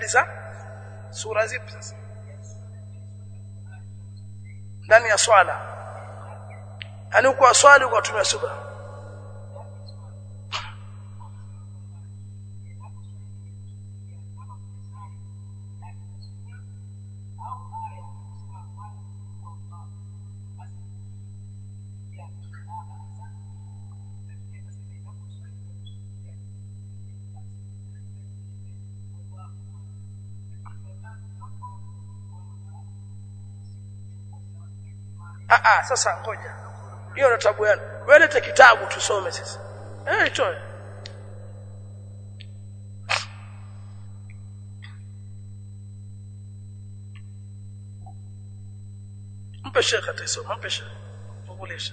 idadi za sura zipi sasa ndani ya swala yani kwa swali kwa kutumia subha sasa ngoja hiyo ndo tabu yangu wewe leta kitabu tusome sasa toe mpe shekha atasoma mpe shekha fungulisha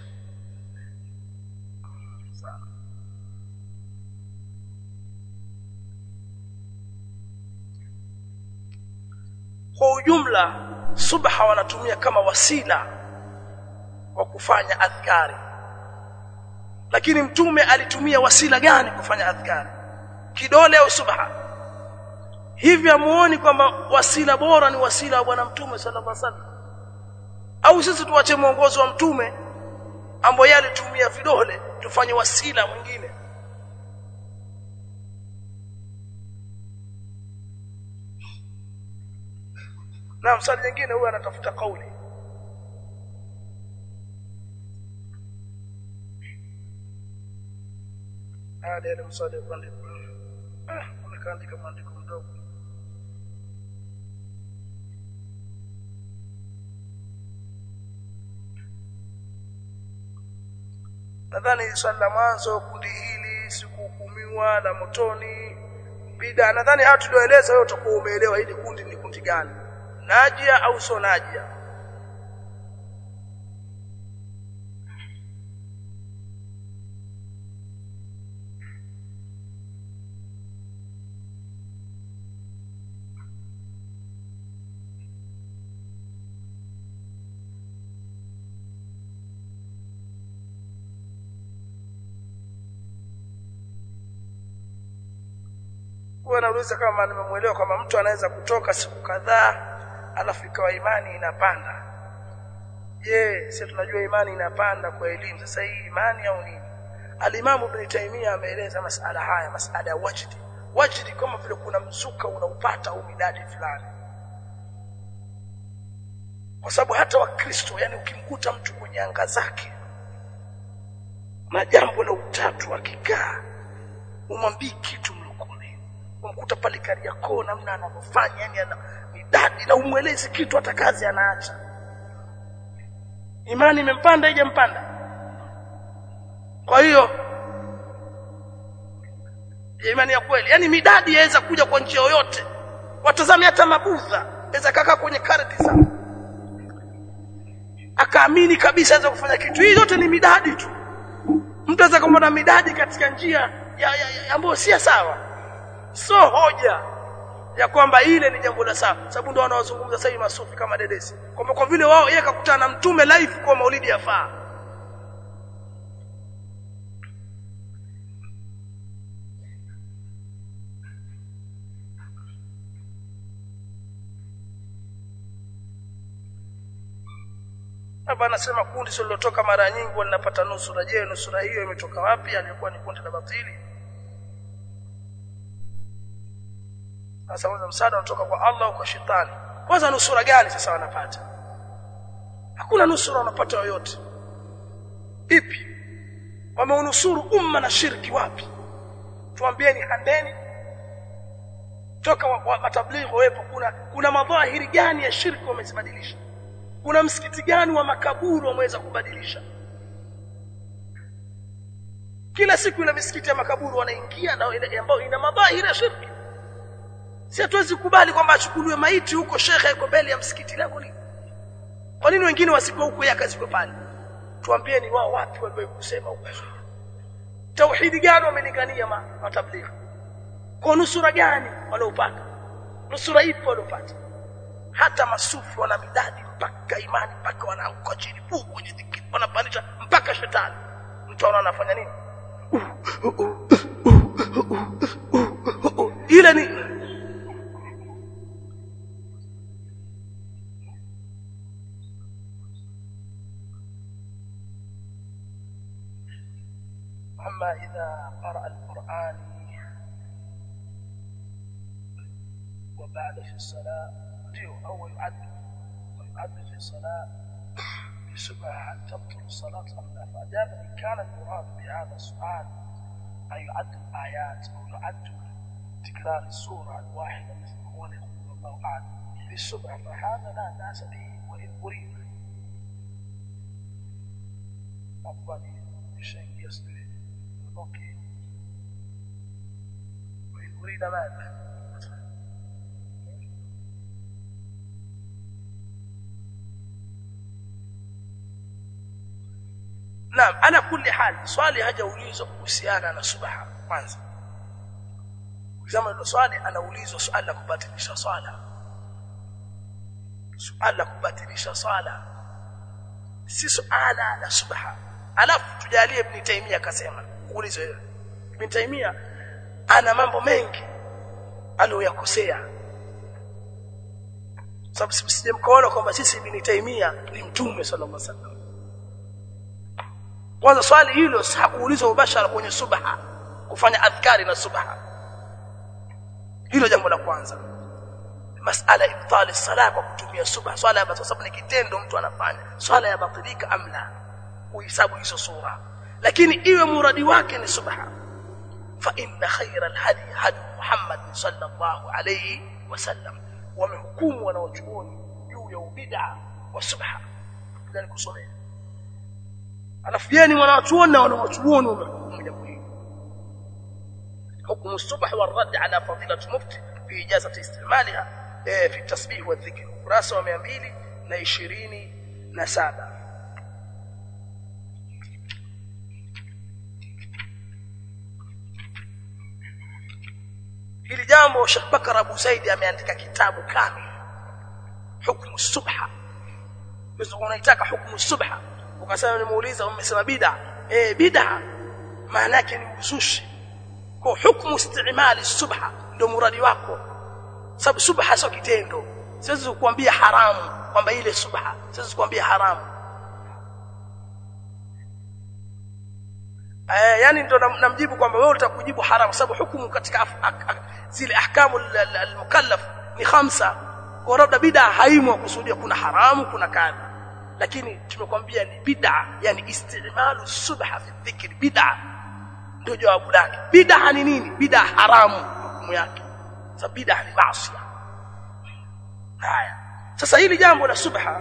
kwa ujumla subha wanatumia kama wasila wa kufanya adhkari lakini mtume alitumia wasila gani kufanya adhkari kidole au subha hivi amuoni kwamba wasila bora ni wasila wa bwana mtume sallallahu alaihi wasallam au sisi tuache mwongozo wa mtume ambao yeye alitumia vidole tufanye wasila mwingine na msali nyingine huyu anatafuta kauli ile msali upande unakaandika maandiko mdogo nadhani swali la mwanzo kundi hili sikuhukumiwa la motoni bida nadhani hata tulioeleza wewe utakuwa umeelewa hili kundi ni kundi gani najia au sio najia nauliza kama nimemuelewa kama mtu anaweza kutoka siku kadhaa alafu ikawa imani inapanda sisi tunajua imani inapanda kwa elimu sasa hii imani au nini al-Imam Ibn Taymiyyah ameeleza masala haya masala ya wajdi kama vile kuna mzuka unaupata au midadi fulani kwa sababu hata wakristo yani ukimkuta mtu kwenye anga zake na jambo la utatu akikaa umwambie kitu umkuta pale Kariakoo namna anavyofanya yani ana midadi na umweleze kitu hata kazi anaacha imani imempanda haijampanda kwa hiyo imani ya kweli yani midadi yaweza kuja kwa njia yoyote watazame hata mabudha aweza kaka kwenye karti sana akaamini kabisa aweza kufanya kitu hii yote ni midadi tu mtu aweza kumwona midadi katika njia ambayo si sawa so hoja ya kwamba ile ni jambo la sawa sababu ndio wanaozungumza sasa hivi masufi kama Dedesi kwamba kwa vile wao yeye akakutana na mtume live kwa maulidi yafaa hapa anasema kundi lilotoka mara nyingi linapata nusura je nusura hiyo imetoka wapi alikuwa ni kundi la batili sasa msaada unatoka kwa Allah au kwa shetani kwanza nusura gani sasa wanapata hakuna nusura wanapata yoyote ipi wameunusuru umma na shirki wapi tuambieni handeni toka wa matablighi wepo kuna madhahiri gani ya shirki wamezibadilisha kuna msikiti gani wa makaburi wameweza kubadilisha kila siku ile misikiti ya makaburi wanaingia na ile ambayo ina madhahiri ya shirki si hatuwezi kubali kwamba achukuliwe maiti huko shekhe yuko mbele ya msikiti lako ni kwa nini wengine wasiko huko yakaziko pale tuambieni wao wapi waliposema huko tauhidi gani wamelingania matablighi kwa nusura gani waliopata nusura ipi waliopata hata masufi wana midadi mpaka imani mpaka wanaanguka chini kwenye dhikri wanapandisha mpaka shetani mtu anafanya nini ile ni أما إذا قرأ القرآن وبعد في الصلاة أو يعد في الصلاة بسبعة هل تبطل الصلاة أم لا؟ فأجاب إن كان المراد بهذا السؤال أن يعد الآيات أو يعد تكرار السورة الواحدة مثل هو يقول الله أعلم بالسبعة فهذا لا بأس به وإن أريد أفضل شيء يصدر أوكي وإن أريد ماذا؟ نعم على كل حال swali hajaulizwa kuhusiana na subha kwanza kama ndio swali anaulizwa swali la kubatilisha swala swali la kubatilisha swala si swala la subha alafu tujalie Ibn Taymiyyah akasema uulizwe wewe Ibn Taymiyyah ana mambo mengi aliyokosea sababu sijemkaona kwamba sisi Ibn Taymiyyah ni mtume sallallahu alaihi wasallam kwanza swali hilo hakuulizwa mubashara kwenye subha kufanya adhkari na subha hilo jambo la kwanza masala ibtal as-salah kwa kutumia subha swala ya kwa sababu ni kitendo mtu anafanya swala ya batilika amla uhesabu hizo sura lakini iwe muradi wake ni subha fa inna khayra al-hadi hadi Muhammad sallallahu alayhi wasallam wamehukumu wanaochuoni juu ya bid'a wa subha ndio kusomea alafu yeye ni wanachuoni na wanachuoni wamehukumu jambo hili hukumu subha wa rad ala fadilati mufti fi ijazati istimalha fi tasbih wa dhikr ukurasa wa 227 hili jambo Sheikh Bakar Abu Zaid ameandika kitabu kamili hukumu subha basi unaitaka hukumu subha ukasema nimuuliza umesema bid'a bid'a maana yake ni uzushi kwa hukumu istimali subha ndio muradi wako sababu subha sio kitendo siwezi kukuambia haramu kwamba ile subha siwezi kukuambia haramu yani ndio namjibu kwamba wewe utakujibu haramu sababu hukumu katika zile ahkamu al-mukallaf ni 5 kwa labda bid'a haimo kusudia kuna haramu kuna kadha lakini tumekwambia ni bid'a yani istimalu subha fi dhikr bid'a ndio jawabu lake bid'a ni nini bid'a haramu hukumu yake sababu bid'a ni maasi haya sasa hili jambo la subha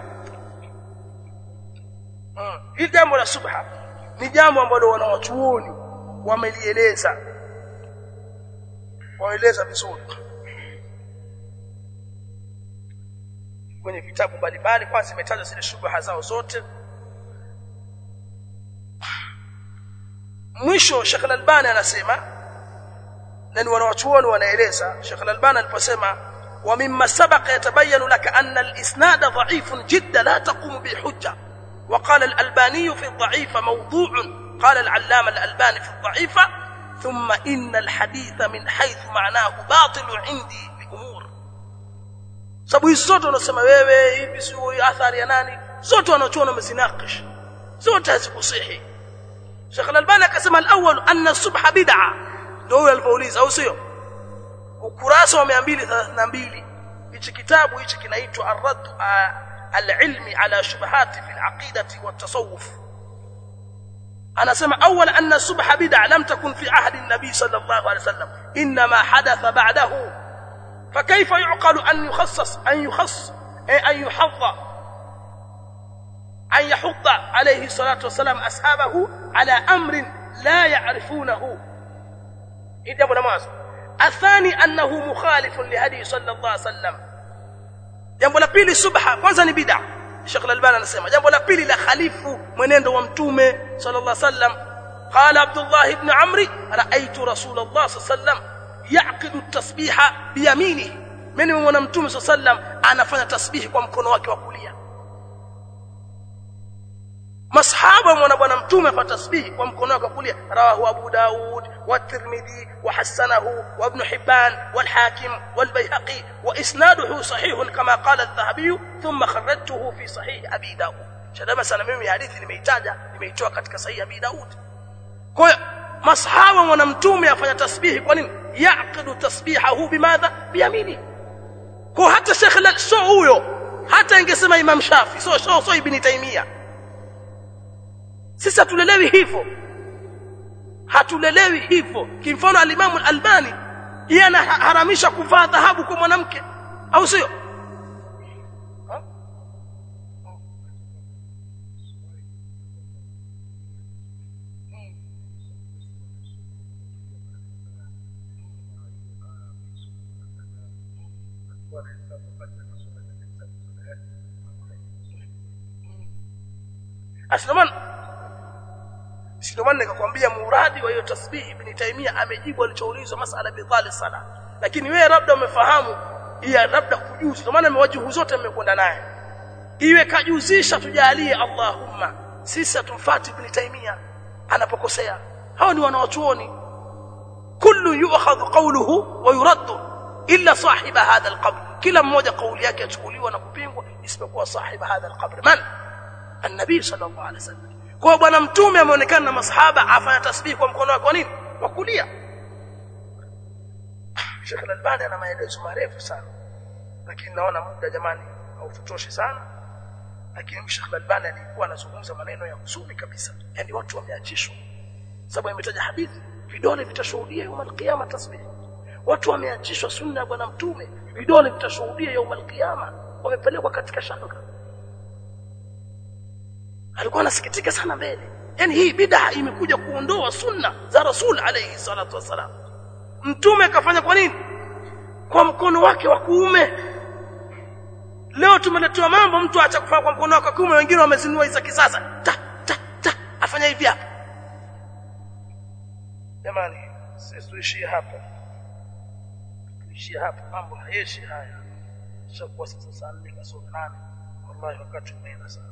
hili jambo la subha ni jambo ambalo wanawachuoni wamelieleza waeleza vizuri kwenye vitabu mbalimbali kwanza zimetajwa zile shubha zao zote mwisho Sheikh Al-Albani anasema na ni wanawachuoni wanaeleza Sheikh Al-Albani aliposema wa mimma sabaqa yatabayanu laka anna al-isnad dha'ifun jiddan la taqumu bi hujja wa qala al-Albani fi ad-da'ifa mawdu'un qala al-allama al-Albani fi ad-da'ifa thumma inna al-haditha min haythu ma'nahu batil 'indi bi umur sababu hizo zote unasema wewe hivi sio athari ya nani zote wanachoona mzinakish zote hazikusihi Sheikh Al-Albani akasema al-awwal anna subha bid'a ndio alipouliza au sio ukurasa wa 232 hichi kitabu hichi kinaitwa ar-radd al-ilmi ala shubahati fi al-aqidati wa at-tasawuf anasema awwal anna subha bid'a lam takun fi ahdi an-nabi sallallahu alayhi wasallam inma hadatha ba'dahu فكيف يعقل أن يحض عليه الصلاة والسلام أصحابه على أمر لا يعرفونه إذا بنماذج الثاني أنه مخالف لهدي صلى الله عليه وسلم jambo la pili subha kwanza ni bid'a Sheikh Al-Albani anasema jambo la pili la khalifu mwenendo wa mtume sallallahu alaihi wasallam qala Abdullah ibn Amr ra'aytu Rasulullah sallallahu alaihi wasallam yaqidu tasbiha biyaminihi mimi mwana mtume sallam anafanya tasbihi kwa mkono wake wa kulia masahaba mwana bwana mtume fa tasbihi kwa mkono wake wa kulia rawahu Abu Daud wa Tirmidhi wa hasanahu wa Ibn Hibban wal Hakim wal Bayhaqi wa isnaduhu sahih kama qala adh-Dhahabi thumma kharrajtuhu fi sahih Abi Daud shadama sana mimi hadithi nimeitaja nimeitoa katika sahih Abi Daud kwa masahaba wana mtume afanya tasbihi kwa nini yaqidu tasbihahu bimadha biyamini kwa hata Sheikh so huyo hata ingesema Imam Shafi so Ibn Taymiyyah sisi hatulelewi hivyo kimfano al-Imam al-Albani yeye anaharamisha kuvaa dhahabu kwa mwanamke au sio Asloman nikakwambia muradi wa hiyo tasbih Ibn Taymiyyah amejibu alichoulizwa masala bidhali sana lakini wewe labda umefahamu ya labda kujuzi ndio maana mewajibu zote mmekwenda naye iwe kajuzisha tujalie Allahumma sisi tumfuate Ibn Taymiyyah anapokosea hao ni wanawachuoni kullu yu'khadhu qawluhu wa yuraddu illa sahiba hadha alqabr kila mmoja kauli yake achukuliwa na kupingwa isipokuwa sahiba hadha alqabr man an-nabii sallallahu alaihi wasallam kwa bwana mtume ameonekana na masahaba afanya tasbih kwa mkono wake kwa nini wa kulia Sheikh Al-Albani ana maelezo marefu sana lakini naona muda jamani haututoshi sana lakini Sheikh Al-Albani alikuwa anazungumza maneno ya huzuni kabisa yani watu wameachishwa sababu imetaja hadithi vidole vitashuhudia يوم القيامه tasbih watu wameachishwa sunna ya bwana mtume vidole vitashuhudia يوم القيامه wamepelekwa katika shaka alikuwa anasikitika sana mbele yani hii bid'a imekuja kuondoa sunna za Rasul alayhi salatu wasalam mtume akafanya kwa nini kwa mkono wake wa kuume leo tumeletewa mambo mtu aacha kufanya kwa mkono wake wa kuume wengine wamezinua hizo kisasa afanya hivi hapa jamani sisi tuishie hapa mambo hayeshi haya shakuwa sasa saa 4 kasoro 8 wallahi wakati umeenda sana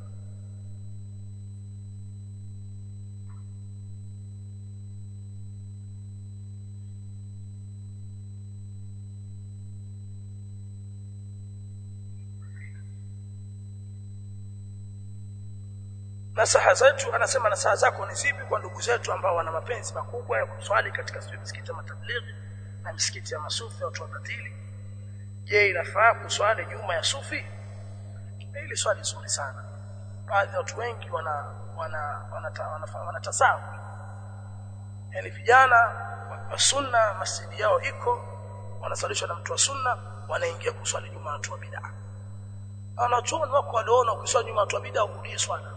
nasaha zetu anasema nasaha zako ni zipi kwa ndugu zetu ambao wana mapenzi makubwa ya kuswali katika misikiti ya matablighi na misikiti ya masufi watu wabatili je inafaa kuswali nyuma ya sufi hili swali zuri sana baadhi ya watu wengi wanatasahau yani vijana wa sunna masjidi yao iko wanasalisha na mtu wa sunna wanaingia kuswali nyuma ya watu wa bid'a wanachuoni wako waliona ukiswali nyuma ya watu wa bid'a urudie swala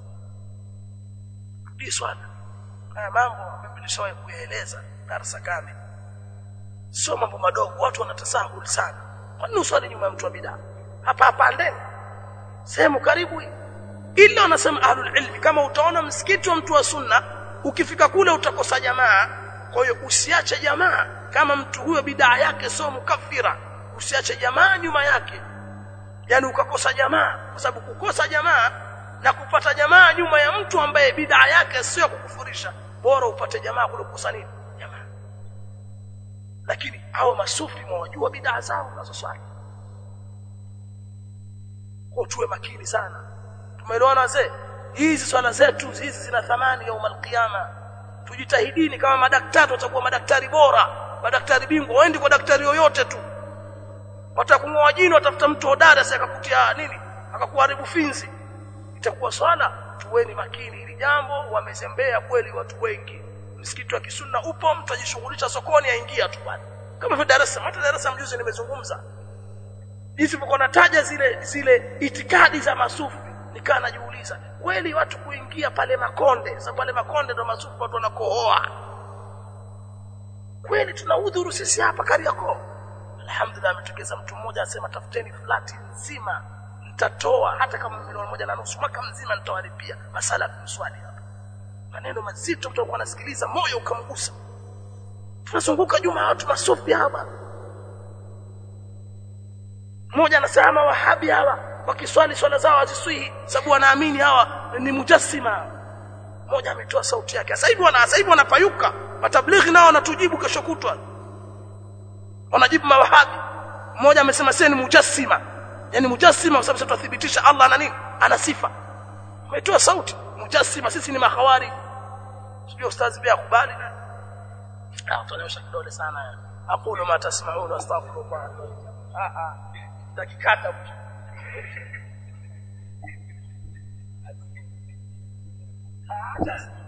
haya mambo mmelishawahi kueleza darasa kamili sio mambo madogo watu wanatasahul sana kwa nini uswali nyuma ya mtu wa bid'a hapa ndani sehemu karibu ila wanasema ahlul ilmi kama utaona msikiti wa mtu wa sunna ukifika kule utakosa jamaa kwa hiyo usiache jamaa kama mtu huyo bid'a yake sio mukafira usiache jamaa nyuma yake yani ukakosa jamaa kwa sababu kukosa jamaa na kupata jamaa nyuma ya mtu ambaye bid'a yake sio kukufurisha bora upate jamaa kuliko nini jamaa lakini hao masufi mwajua bid'a zao unazoswali kwa tuwe makini sana tumeelewana wazee hizi swala zetu hizi zina thamani ya al-qiyama tujitahidini kama madaktari watakuwa madaktari bora madaktari bingwa waende kwa daktari yoyote tu watakungoa jino watafuta mtu hodari asikakutia nini akakuharibu finzi itakuwa swala tuweni makini ili jambo wamezembea kweli watu wengi msikiti wa kisunna upo mtu ajishughulisha sokoni aingia tu bwana kama vile darasa mjuzi nimezungumza hizi mko nataja zile itikadi za masufi nikaa najiuliza kweli watu kuingia pale Makonde sababu pale Makonde ndo masufi watu wanakohoa kweli tuna udhuru sisi hapa Kariakoo alhamdulillah ametokeza mtu mmoja asema tafuteni flat nzima nitatoa hata kama 1.5 mwaka mzima nitawalipia masala kuswali hapa maneno mazito mtu anasikiliza moyo ukamgusa tunazunguka juma watu masufi hapa mmoja anasema wahabi hawa wakiswali swala zao haziswihi sababu wanaamini hawa ni mujassima mmoja ametoa sauti yake sasa hivi wanapayuka matablighi nao wanatujibu kesho kutwa wanajibu mawahabi mmoja amesema sasa ni mujassima yani mujassima kwa sababu tutathibitisha Allah ana nini ana sifa umetoa sauti mujassima sisi ni mahawari sio ustazi pia kubali na tunanyosha kidole sana aqulu ma tasma'un astaghfirullah dakikata just